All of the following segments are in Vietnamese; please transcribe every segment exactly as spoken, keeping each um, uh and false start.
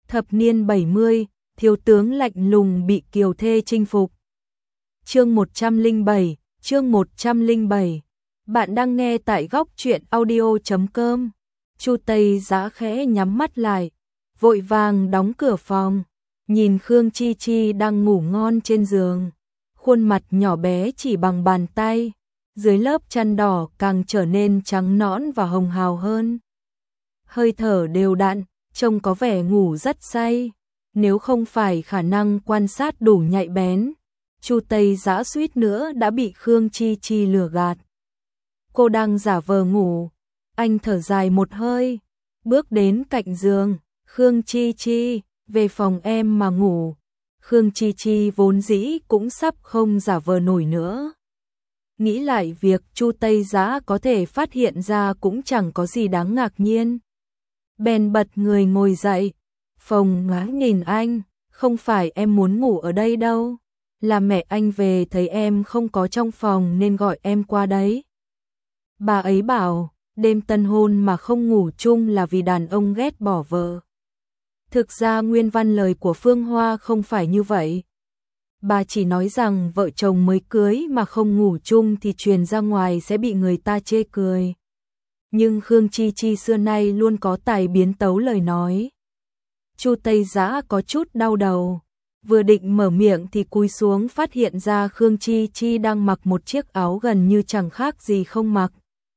Thập niên bảy mươi, thiếu tướng lạnh lùng bị kiều thê chinh phục. Chương một trăm lẻ bảy, chương một trăm lẻ bảy. Bạn đang nghe tại góc truyện audio chấm com. Chu Tây Dã khẽ nhắm mắt lại, vội vàng đóng cửa phòng, nhìn Khương Chi Chi đang ngủ ngon trên giường, khuôn mặt nhỏ bé chỉ bằng bàn tay, dưới lớp chăn đỏ càng trở nên trắng nõn và hồng hào hơn. Hơi thở đều đặn, trông có vẻ ngủ rất say, nếu không phải khả năng quan sát đủ nhạy bén, Chu Tây Dã suýt nữa đã bị Khương Chi Chi lừa gạt. Cô đang giả vờ ngủ, anh thở dài một hơi, bước đến cạnh giường, Khương Chi Chi, về phòng em mà ngủ. Khương Chi Chi vốn dĩ cũng sắp không giả vờ nổi nữa. Nghĩ lại việc Chu Tây Dã có thể phát hiện ra cũng chẳng có gì đáng ngạc nhiên. Bèn bật người ngồi dậy, Phồng ngã nhìn anh, không phải em muốn ngủ ở đây đâu, là mẹ anh về thấy em không có trong phòng nên gọi em qua đấy. Bà ấy bảo, đêm tân hôn mà không ngủ chung là vì đàn ông ghét bỏ vợ. Thực ra nguyên văn lời của Phương Hoa không phải như vậy. Bà chỉ nói rằng vợ chồng mới cưới mà không ngủ chung thì truyền ra ngoài sẽ bị người ta chê cười. Nhưng Khương Chi Chi xưa nay luôn có tài biến tấu lời nói. Chu Tây Dã có chút đau đầu, vừa định mở miệng thì cúi xuống phát hiện ra Khương Chi Chi đang mặc một chiếc áo gần như chẳng khác gì không mặc.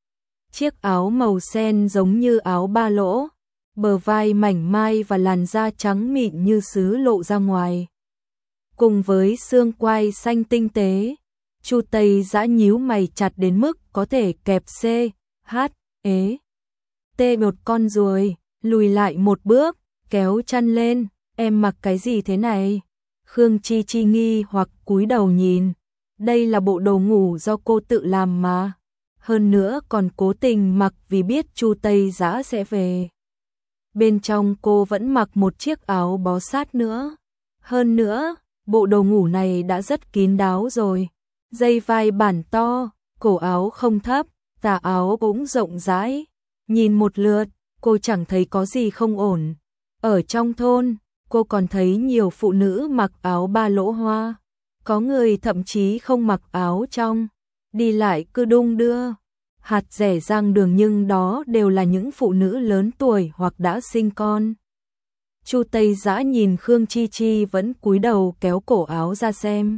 Chiếc áo màu sen giống như áo ba lỗ, bờ vai mảnh mai và làn da trắng mịn như sứ lộ ra ngoài. Cùng với xương quai xanh tinh tế, Chu Tây Dã nhíu mày chặt đến mức có thể kẹp C, H, ế, T một con ruồi, lùi lại một bước, kéo chăn lên, em mặc cái gì thế này? Khương Chi Chi nghi hoặc cúi đầu nhìn, đây là bộ đồ ngủ do cô tự làm mà. Hơn nữa còn cố tình mặc vì biết Chu Tây Dã sẽ về. Bên trong cô vẫn mặc một chiếc áo bó sát nữa. Hơn nữa, bộ đồ ngủ này đã rất kín đáo rồi. Dây vai bản to, cổ áo không thấp, tà áo cũng rộng rãi. Nhìn một lượt, cô chẳng thấy có gì không ổn. Ở trong thôn, cô còn thấy nhiều phụ nữ mặc áo ba lỗ hoa. Có người thậm chí không mặc áo trong, đi lại cứ đung đưa. Hạt rẻ rang đường nhưng đó đều là những phụ nữ lớn tuổi hoặc đã sinh con. Chu Tây Dã nhìn Khương Chi Chi vẫn cúi đầu kéo cổ áo ra xem.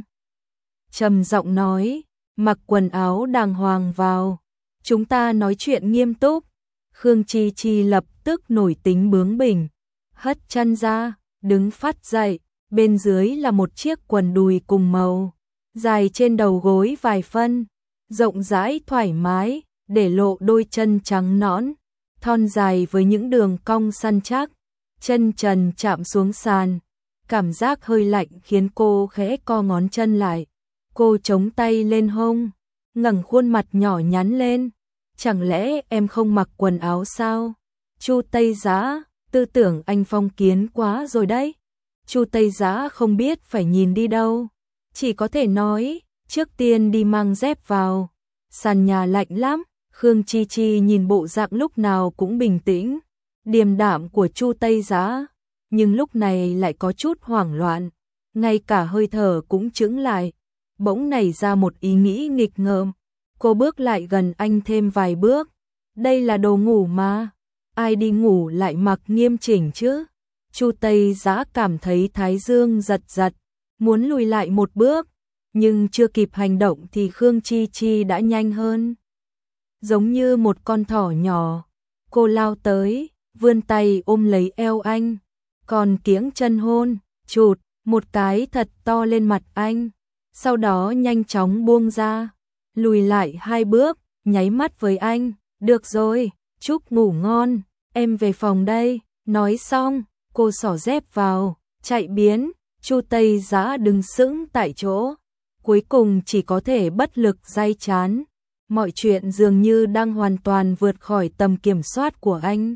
Trầm giọng nói, mặc quần áo đàng hoàng vào, chúng ta nói chuyện nghiêm túc. Khương Chi Chi lập tức nổi tính bướng bỉnh, hất chân ra, đứng phát dậy, bên dưới là một chiếc quần đùi cùng màu, dài trên đầu gối vài phân, rộng rãi thoải mái, để lộ đôi chân trắng nõn, thon dài với những đường cong săn chắc, chân trần chạm xuống sàn, cảm giác hơi lạnh khiến cô khẽ co ngón chân lại. Cô chống tay lên hông, ngẩng khuôn mặt nhỏ nhắn lên, chẳng lẽ em không mặc quần áo sao? Chu Tây Dã, tư tưởng anh phong kiến quá rồi đấy. Chu Tây Dã không biết phải nhìn đi đâu, chỉ có thể nói, trước tiên đi mang dép vào, sàn nhà lạnh lắm. Khương Chi Chi nhìn bộ dạng lúc nào cũng bình tĩnh, điềm đạm của Chu Tây Dã, nhưng lúc này lại có chút hoảng loạn, ngay cả hơi thở cũng chững lại, bỗng nảy ra một ý nghĩ nghịch ngợm. Cô bước lại gần anh thêm vài bước, đây là đồ ngủ mà, ai đi ngủ lại mặc nghiêm chỉnh chứ? Chu Tây Dã cảm thấy thái dương giật giật, muốn lùi lại một bước, nhưng chưa kịp hành động thì Khương Chi Chi đã nhanh hơn. Giống như một con thỏ nhỏ, cô lao tới, vươn tay ôm lấy eo anh, còn kiếng chân hôn, chụt, một cái thật to lên mặt anh, sau đó nhanh chóng buông ra, lùi lại hai bước, nháy mắt với anh, được rồi, chúc ngủ ngon, em về phòng đây. Nói xong, cô xỏ dép vào, chạy biến. Chu Tây Dã đứng sững tại chỗ, cuối cùng chỉ có thể bất lực day chán. Mọi chuyện dường như đang hoàn toàn vượt khỏi tầm kiểm soát của anh.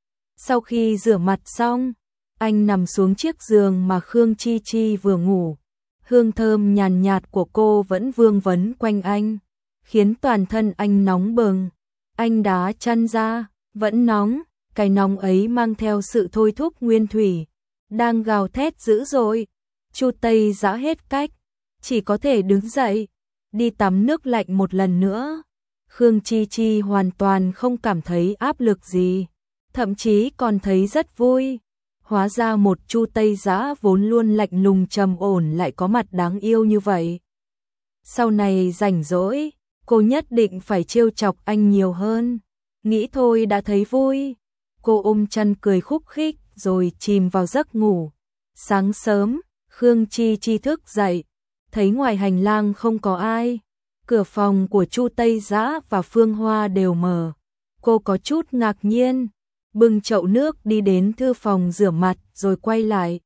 Sau khi rửa mặt xong, anh nằm xuống chiếc giường mà Khương Chi Chi vừa ngủ. Hương thơm nhàn nhạt của cô vẫn vương vấn quanh anh, khiến toàn thân anh nóng bừng. Anh đá chăn ra, vẫn nóng, cái nóng ấy mang theo sự thôi thúc nguyên thủy, đang gào thét dữ dội. Chu Tây Dã hết cách, chỉ có thể đứng dậy, đi tắm nước lạnh một lần nữa. Khương Chi Chi hoàn toàn không cảm thấy áp lực gì, thậm chí còn thấy rất vui. Hóa ra một Chu Tây Dã vốn luôn lạnh lùng trầm ổn lại có mặt đáng yêu như vậy. Sau này rảnh rỗi, cô nhất định phải trêu chọc anh nhiều hơn. Nghĩ thôi đã thấy vui. Cô ôm chăn cười khúc khích rồi chìm vào giấc ngủ. Sáng sớm, Khương Chi Chi thức dậy, thấy ngoài hành lang không có ai. Cửa phòng của Chu Tây Dã và Phương Hoa đều mở. Cô có chút ngạc nhiên, bưng chậu nước đi đến thư phòng rửa mặt rồi quay lại.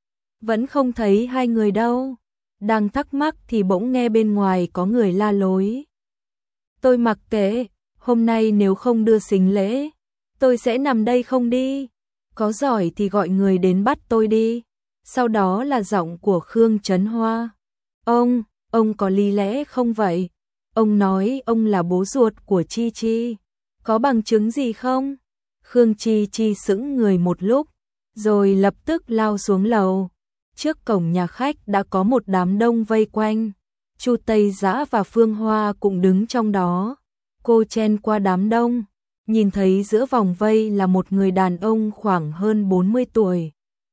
Vẫn không thấy hai người đâu. Đang thắc mắc thì bỗng nghe bên ngoài có người la lối. Tôi mặc kệ, hôm nay nếu không đưa sính lễ, tôi sẽ nằm đây không đi. Có giỏi thì gọi người đến bắt tôi đi. Sau đó là giọng của Khương Trấn Hoa. Ông, ông có lý lẽ không vậy? Ông nói ông là bố ruột của Chi Chi. Có bằng chứng gì không? Khương Chi Chi sững người một lúc, rồi lập tức lao xuống lầu. Trước cổng nhà khách đã có một đám đông vây quanh. Chu Tây Dã và Phương Hoa cũng đứng trong đó. Cô chen qua đám đông, nhìn thấy giữa vòng vây là một người đàn ông khoảng hơn bốn mươi tuổi.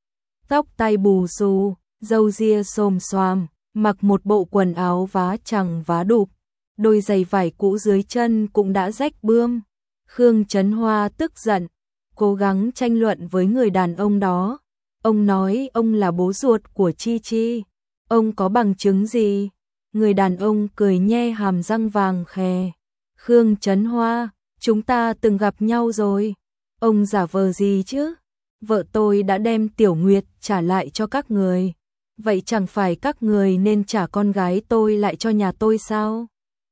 Tóc tai bù xù, râu ria xồm xoàm, mặc một bộ quần áo vá chằng vá đục, đôi giày vải cũ dưới chân cũng đã rách bươm. Khương Trấn Hoa tức giận, cố gắng tranh luận với người đàn ông đó. Ông nói ông là bố ruột của Chi Chi. Ông có bằng chứng gì? Người đàn ông cười nhe hàm răng vàng khè. Khương Trấn Hoa, chúng ta từng gặp nhau rồi. Ông giả vờ gì chứ? Vợ tôi đã đem Tiểu Nguyệt trả lại cho các người. Vậy chẳng phải các người nên trả con gái tôi lại cho nhà tôi sao?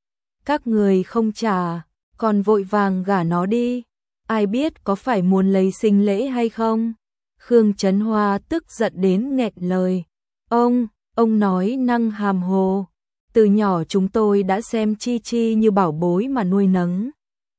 Các người không trả, còn vội vàng gả nó đi. Ai biết có phải muốn lấy sinh lễ hay không? Khương Trấn Hoa tức giận đến nghẹn lời. Ông, ông nói năng hàm hồ. Từ nhỏ chúng tôi đã xem Chi Chi như bảo bối mà nuôi nấng.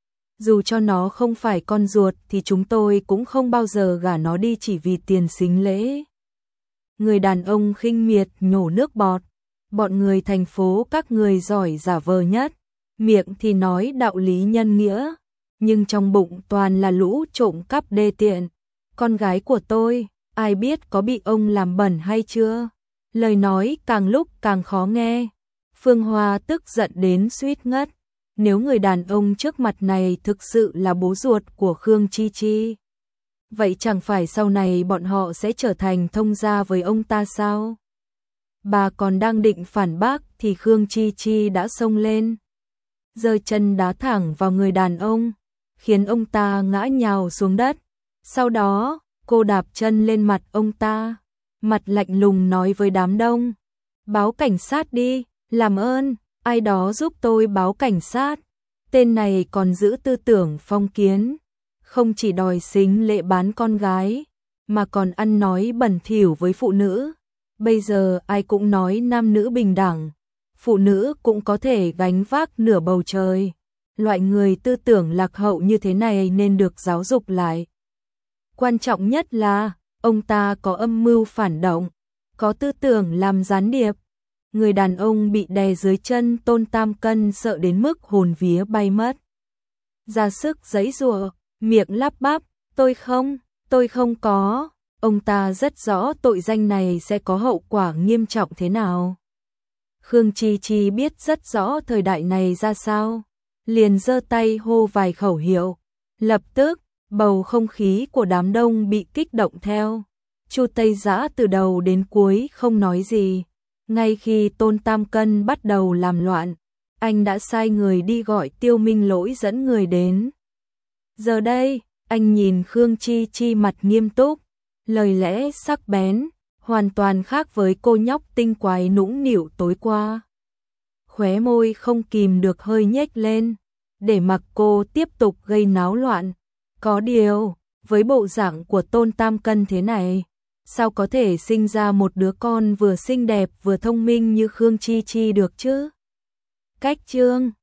Dù cho nó không phải con ruột thì chúng tôi cũng không bao giờ gả nó đi chỉ vì tiền sính lễ. Người đàn ông khinh miệt nhổ nước bọt. Bọn người thành phố các người giỏi giả vờ nhất. Miệng thì nói đạo lý nhân nghĩa, nhưng trong bụng toàn là lũ trộm cắp đê tiện. Con gái của tôi, ai biết có bị ông làm bẩn hay chưa? Lời nói càng lúc càng khó nghe. Phương Hoa tức giận đến suýt ngất. Nếu người đàn ông trước mặt này thực sự là bố ruột của Khương Chi Chi, vậy chẳng phải sau này bọn họ sẽ trở thành thông gia với ông ta sao? Bà còn đang định phản bác thì Khương Chi Chi đã xông lên, giơ chân đá thẳng vào người đàn ông, khiến ông ta ngã nhào xuống đất. Sau đó, cô đạp chân lên mặt ông ta, mặt lạnh lùng nói với đám đông. Báo cảnh sát đi, làm ơn, ai đó giúp tôi báo cảnh sát. Tên này còn giữ tư tưởng phong kiến, không chỉ đòi sính lễ bán con gái, mà còn ăn nói bẩn thỉu với phụ nữ. Bây giờ ai cũng nói nam nữ bình đẳng, phụ nữ cũng có thể gánh vác nửa bầu trời. Loại người tư tưởng lạc hậu như thế này nên được giáo dục lại. Quan trọng nhất là, ông ta có âm mưu phản động, có tư tưởng làm gián điệp. Người đàn ông bị đè dưới chân Tôn Tam Cân sợ đến mức hồn vía bay mất. Ra sức giãy giụa, miệng lắp bắp, tôi không, tôi không có. Ông ta rất rõ tội danh này sẽ có hậu quả nghiêm trọng thế nào. Khương Chi Chi biết rất rõ thời đại này ra sao, liền giơ tay hô vài khẩu hiệu. Lập tức, bầu không khí của đám đông bị kích động theo. Chu Tây Dã từ đầu đến cuối không nói gì. Ngay khi Tôn Tam Cân bắt đầu làm loạn, anh đã sai người đi gọi Tiêu Minh Lỗi dẫn người đến. Giờ đây, anh nhìn Khương Chi Chi mặt nghiêm túc, lời lẽ sắc bén, hoàn toàn khác với cô nhóc tinh quái nũng nịu tối qua. Khóe môi không kìm được hơi nhếch lên, để mặc cô tiếp tục gây náo loạn. Có điều, với bộ dạng của Tôn Tam Cân thế này, sao có thể sinh ra một đứa con vừa xinh đẹp vừa thông minh như Khương Chi Chi được chứ? Cách chương